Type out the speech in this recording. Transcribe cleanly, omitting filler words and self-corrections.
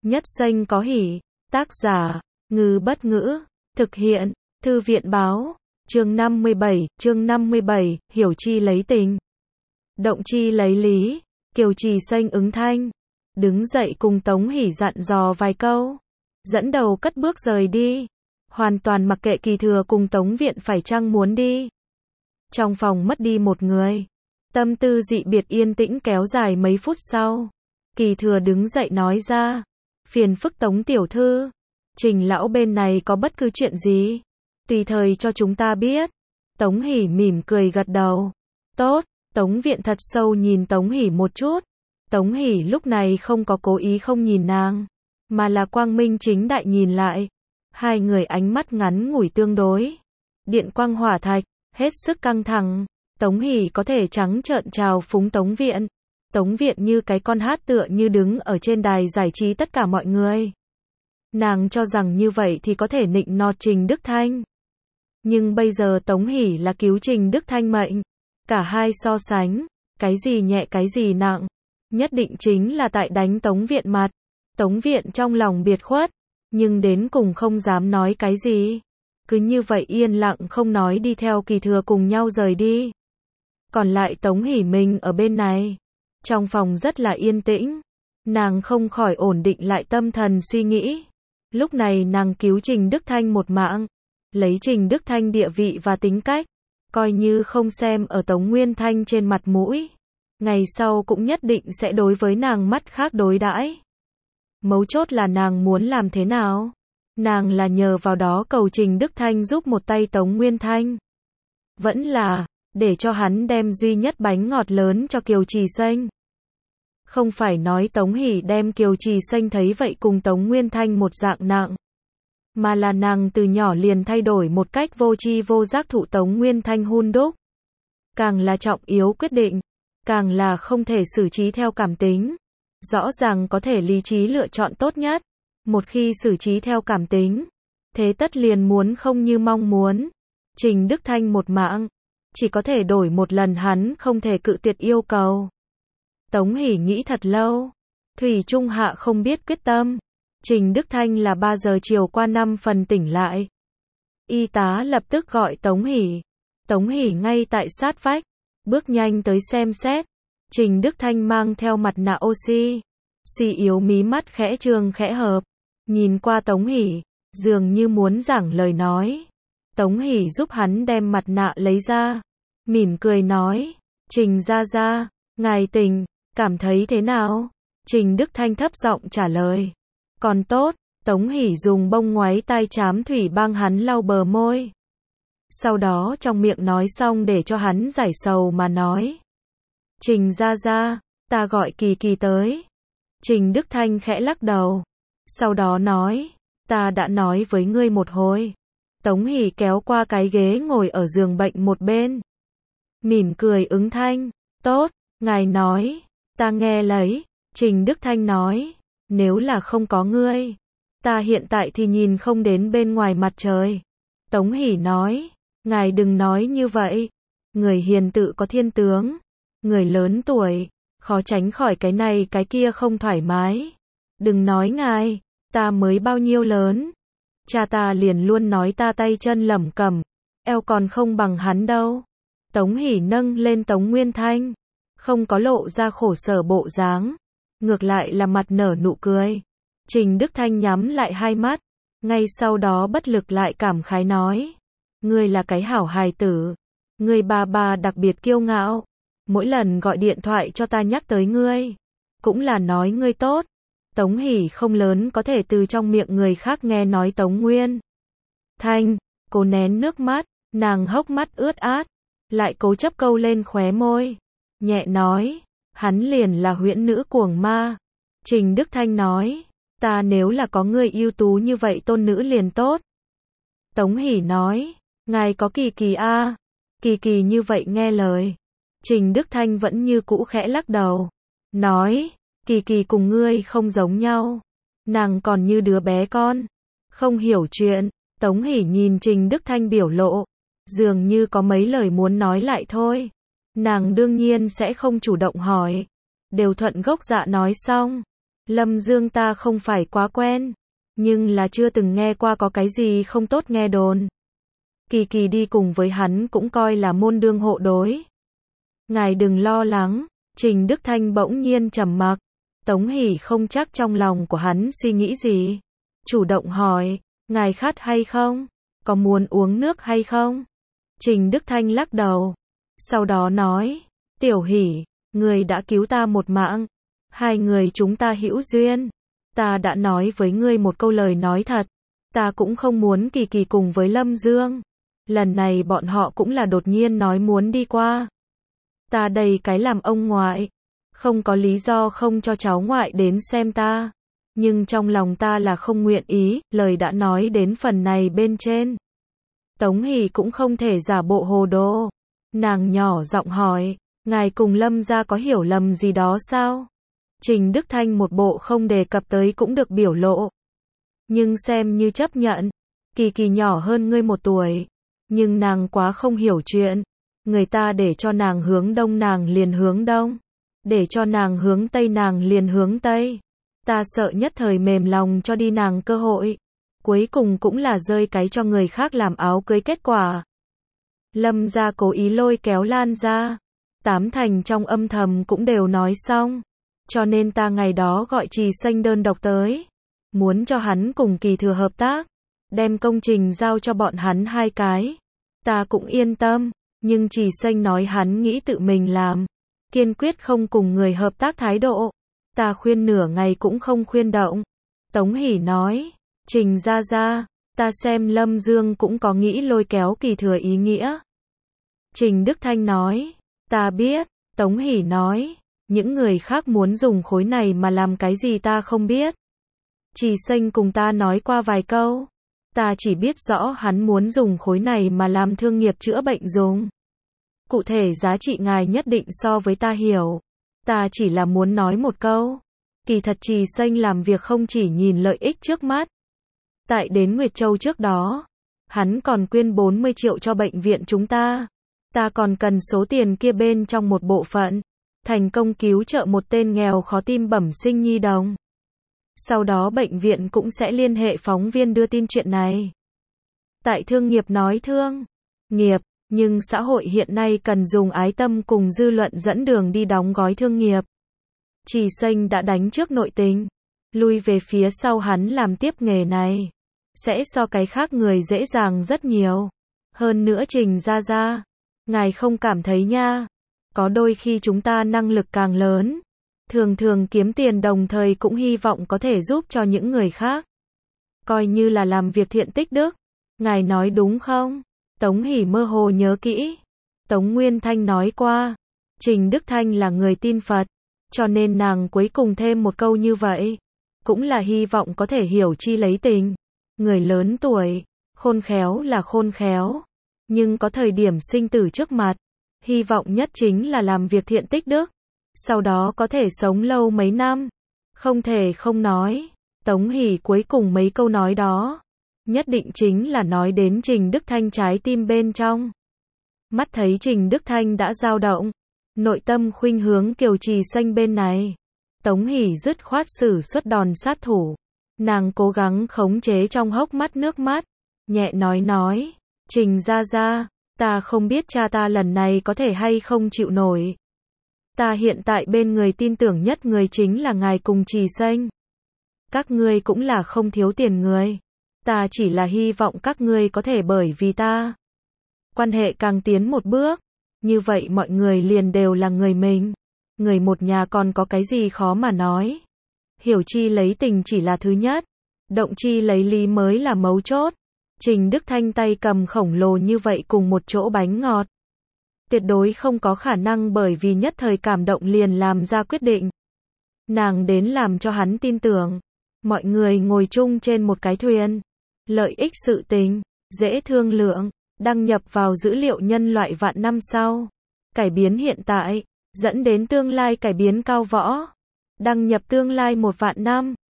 Nhất xanh có hỉ. Tác giả, Ngư Bất Ngữ. Thực hiện, Thư viện Báo. Chương 57, hiểu chi lấy tình. Động chi lấy lý. Kiều Trì xanh ứng thanh. Đứng dậy cùng Tống Hỷ dặn dò vài câu. Dẫn đầu cất bước rời đi. Hoàn toàn mặc kệ Kỳ Thừa cùng Tống Viện phải chăng muốn đi. Trong phòng mất đi một người. Tâm tư dị biệt yên tĩnh kéo dài mấy phút sau. Kỳ Thừa đứng dậy nói ra. Phiền phức Tống tiểu thư. Trình lão bên này có bất cứ chuyện gì? Tùy thời cho chúng ta biết. Tống Hỷ mỉm cười gật đầu. Tốt. Tống Viện thật sâu nhìn Tống Hỷ một chút. Tống Hỷ lúc này không có cố ý không nhìn nàng, mà là quang minh chính đại nhìn lại. Hai người ánh mắt ngắn ngủi tương đối. Điện quang hỏa thạch, hết sức căng thẳng. Tống Hỷ có thể trắng trợn chào phúng Tống Viện. Tống Viện như cái con hát tựa như đứng ở trên đài giải trí tất cả mọi người. Nàng cho rằng như vậy thì có thể nịnh nọt Trình Đức Thanh. Nhưng bây giờ Tống Hỷ là cứu Trình Đức Thanh mệnh. Cả hai so sánh, cái gì nhẹ cái gì nặng. Nhất định chính là tại đánh Tống Viện mặt. Tống Viện trong lòng biệt khuất, nhưng đến cùng không dám nói cái gì. Cứ như vậy yên lặng không nói đi theo Kỳ Thừa cùng nhau rời đi. Còn lại Tống Hỷ mình ở bên này. Trong phòng rất là yên tĩnh. Nàng không khỏi ổn định lại tâm thần suy nghĩ. Lúc này nàng cứu Trình Đức Thanh một mạng. Lấy Trình Đức Thanh địa vị và tính cách. Coi như không xem ở Tống Nguyên Thanh trên mặt mũi. Ngày sau cũng nhất định sẽ đối với nàng mắt khác đối đãi. Mấu chốt là nàng muốn làm thế nào? Nàng là nhờ vào đó cầu Trình Đức Thanh giúp một tay Tống Nguyên Thanh. Vẫn là, để cho hắn đem duy nhất bánh ngọt lớn cho Kiều Trì Xanh. Không phải nói Tống Hỷ đem Kiều Trì Xanh thấy vậy cùng Tống Nguyên Thanh một dạng nặng. Mà là nàng từ nhỏ liền thay đổi một cách vô tri vô giác thụ Tống Nguyên Thanh hun đúc. Càng là trọng yếu quyết định, càng là không thể xử trí theo cảm tính. Rõ ràng có thể lý trí lựa chọn tốt nhất. Một khi xử trí theo cảm tính, thế tất liền muốn không như mong muốn. Trình Đức Thanh một mạng, chỉ có thể đổi một lần hắn không thể cự tuyệt yêu cầu. Tống Hỷ nghĩ thật lâu. Thủy Trung hạ không biết quyết tâm. Trình Đức Thanh là 3 giờ chiều qua 5 phần tỉnh lại. Y tá lập tức gọi Tống Hỷ. Tống Hỷ ngay tại sát vách. Bước nhanh tới xem xét. Trình Đức Thanh mang theo mặt nạ oxy. Suy yếu mí mắt khẽ trương khẽ hợp. Nhìn qua Tống Hỷ, dường như muốn giảng lời nói. Tống Hỷ giúp hắn đem mặt nạ lấy ra. Mỉm cười nói. Trình gia gia, ngài tỉnh, cảm thấy thế nào? Trình Đức Thanh thấp giọng trả lời. Còn tốt. Tống Hỷ dùng bông ngoáy tai chám thủy băng hắn lau bờ môi. Sau đó trong miệng nói xong để cho hắn giải sầu mà nói. Trình gia gia, ta gọi Kỳ Kỳ tới. Trình Đức Thanh khẽ lắc đầu. Sau đó nói, ta đã nói với ngươi một hồi. Tống Hỷ kéo qua cái ghế ngồi ở giường bệnh một bên. Mỉm cười ứng thanh. Tốt, ngài nói, ta nghe lấy. Trình Đức Thanh nói, nếu là không có ngươi, ta hiện tại thì nhìn không đến bên ngoài mặt trời. Tống Hỷ nói, ngài đừng nói như vậy. Người hiền tự có thiên tướng. Người lớn tuổi, khó tránh khỏi cái này cái kia không thoải mái. Đừng nói ngài, ta mới bao nhiêu lớn. Cha ta liền luôn nói ta tay chân lẩm cẩm, eo còn không bằng hắn đâu. Tống Hỷ nâng lên Tống Nguyên Thanh, không có lộ ra khổ sở bộ dáng, ngược lại là mặt nở nụ cười. Trình Đức Thanh nhắm lại hai mắt, ngay sau đó bất lực lại cảm khái nói. Ngươi là cái hảo hài tử, ngươi ba đặc biệt kiêu ngạo. Mỗi lần gọi điện thoại cho ta nhắc tới ngươi, cũng là nói ngươi tốt. Tống Hỷ không lớn có thể từ trong miệng người khác nghe nói Tống Nguyên Thanh, cố nén nước mắt, nàng hốc mắt ướt át, lại cố chấp câu lên khóe môi, nhẹ nói, hắn liền là huyễn nữ cuồng ma. Trình Đức Thanh nói, ta nếu là có người ưu tú như vậy tôn nữ liền tốt. Tống Hỷ nói, ngài có Kỳ Kỳ a. Kỳ Kỳ như vậy nghe lời. Trình Đức Thanh vẫn như cũ khẽ lắc đầu, nói, Kỳ Kỳ cùng ngươi không giống nhau. Nàng còn như đứa bé con, không hiểu chuyện. Tống Hỷ nhìn Trình Đức Thanh biểu lộ, dường như có mấy lời muốn nói lại thôi. Nàng đương nhiên sẽ không chủ động hỏi, đều thuận gốc dạ nói xong. Lâm Dương ta không phải quá quen, nhưng là chưa từng nghe qua có cái gì không tốt nghe đồn. Kỳ Kỳ đi cùng với hắn cũng coi là môn đương hộ đối. Ngài đừng lo lắng, Trình Đức Thanh bỗng nhiên trầm mặc. Tống Hỷ không chắc trong lòng của hắn suy nghĩ gì. Chủ động hỏi, ngài khát hay không? Có muốn uống nước hay không? Trình Đức Thanh lắc đầu. Sau đó nói, Tiểu Hỷ, người đã cứu ta một mạng. Hai người chúng ta hữu duyên. Ta đã nói với ngươi một câu lời nói thật. Ta cũng không muốn Kỳ Kỳ cùng với Lâm Dương. Lần này bọn họ cũng là đột nhiên nói muốn đi qua. Ta đây cái làm ông ngoại. Không có lý do không cho cháu ngoại đến xem ta. Nhưng trong lòng ta là không nguyện ý, lời đã nói đến phần này bên trên. Tống Hỷ cũng không thể giả bộ hồ đồ. Nàng nhỏ giọng hỏi, ngài cùng Lâm gia có hiểu lầm gì đó sao? Trình Đức Thanh một bộ không đề cập tới cũng được biểu lộ. Nhưng xem như chấp nhận. Kỳ Kỳ nhỏ hơn ngươi 1 tuổi. Nhưng nàng quá không hiểu chuyện. Người ta để cho nàng hướng đông nàng liền hướng đông. Để cho nàng hướng tây nàng liền hướng tây. Ta sợ nhất thời mềm lòng cho đi nàng cơ hội. Cuối cùng cũng là rơi cái cho người khác làm áo cưới kết quả. Lâm gia cố ý lôi kéo Lan ra. 8 thành trong âm thầm cũng đều nói xong. Cho nên ta ngày đó gọi Trì Xanh đơn độc tới. Muốn cho hắn cùng Kỳ Thừa hợp tác. Đem công trình giao cho bọn hắn 2 cái. Ta cũng yên tâm. Nhưng Trì Xanh nói hắn nghĩ tự mình làm. Kiên quyết không cùng người hợp tác thái độ. Ta khuyên nửa ngày cũng không khuyên động. Tống Hỷ nói, Trình gia gia, ta xem Lâm Dương cũng có nghĩ lôi kéo Kỳ Thừa ý nghĩa. Trình Đức Thanh nói, ta biết. Tống Hỷ nói, những người khác muốn dùng khối này mà làm cái gì ta không biết. Trì Xanh cùng ta nói qua vài câu. Ta chỉ biết rõ hắn muốn dùng khối này mà làm thương nghiệp chữa bệnh dùng. Cụ thể giá trị ngài nhất định so với ta hiểu. Ta chỉ là muốn nói một câu. Kỳ thật Trì Xanh làm việc không chỉ nhìn lợi ích trước mắt. Tại đến Nguyệt Châu trước đó, hắn còn quyên 40 triệu cho bệnh viện chúng ta. Ta còn cần số tiền kia bên trong một bộ phận. Thành công cứu trợ một tên nghèo khó tim bẩm sinh nhi đồng. Sau đó bệnh viện cũng sẽ liên hệ phóng viên đưa tin chuyện này. Tại thương nghiệp nói thương nghiệp, nhưng xã hội hiện nay cần dùng ái tâm cùng dư luận dẫn đường đi đóng gói thương nghiệp. Trì Xanh đã đánh trước nội tình, lui về phía sau hắn làm tiếp nghề này. Sẽ so cái khác người dễ dàng rất nhiều. Hơn nữa Trình gia gia, ngài không cảm thấy nha. Có đôi khi chúng ta năng lực càng lớn. Thường thường kiếm tiền đồng thời cũng hy vọng có thể giúp cho những người khác. Coi như là làm việc thiện tích đức. Ngài nói đúng không? Tống Hỷ mơ hồ nhớ kỹ. Tống Nguyên Thanh nói qua. Trình Đức Thanh là người tin Phật. Cho nên nàng cuối cùng thêm một câu như vậy. Cũng là hy vọng có thể hiểu chi lấy tình. Người lớn tuổi, khôn khéo là khôn khéo. Nhưng có thời điểm sinh tử trước mặt. Hy vọng nhất chính là làm việc thiện tích đức. Sau đó có thể sống lâu mấy năm. Không thể không nói. Tống Hỷ cuối cùng mấy câu nói đó. Nhất định chính là nói đến Trình Đức Thanh trái tim bên trong. Mắt thấy Trình Đức Thanh đã dao động. Nội tâm khuynh hướng Kiều Trì Xanh bên này. Tống Hỷ dứt khoát sử xuất đòn sát thủ. Nàng cố gắng khống chế trong hốc mắt nước mắt. Nhẹ nói. Trình gia gia, ta không biết cha ta lần này có thể hay không chịu nổi. Ta hiện tại bên người tin tưởng nhất người chính là ngài cùng Trì Xanh. Các ngươi cũng là không thiếu tiền người. Ta chỉ là hy vọng các ngươi có thể bởi vì ta. Quan hệ càng tiến một bước. Như vậy mọi người liền đều là người mình. Người một nhà còn có cái gì khó mà nói. Hiểu chi lấy tình chỉ là thứ nhất. Động chi lấy lý mới là mấu chốt. Trình Đức Thanh tay cầm khổng lồ như vậy cùng một chỗ bánh ngọt. Tuyệt đối không có khả năng bởi vì nhất thời cảm động liền làm ra quyết định. Nàng đến làm cho hắn tin tưởng. Mọi người ngồi chung trên một cái thuyền. Lợi ích sự tình, dễ thương lượng, đăng nhập vào dữ liệu nhân loại vạn năm sau. Cải biến hiện tại, dẫn đến tương lai cải biến cao võ. Đăng nhập tương lai 1 vạn năm.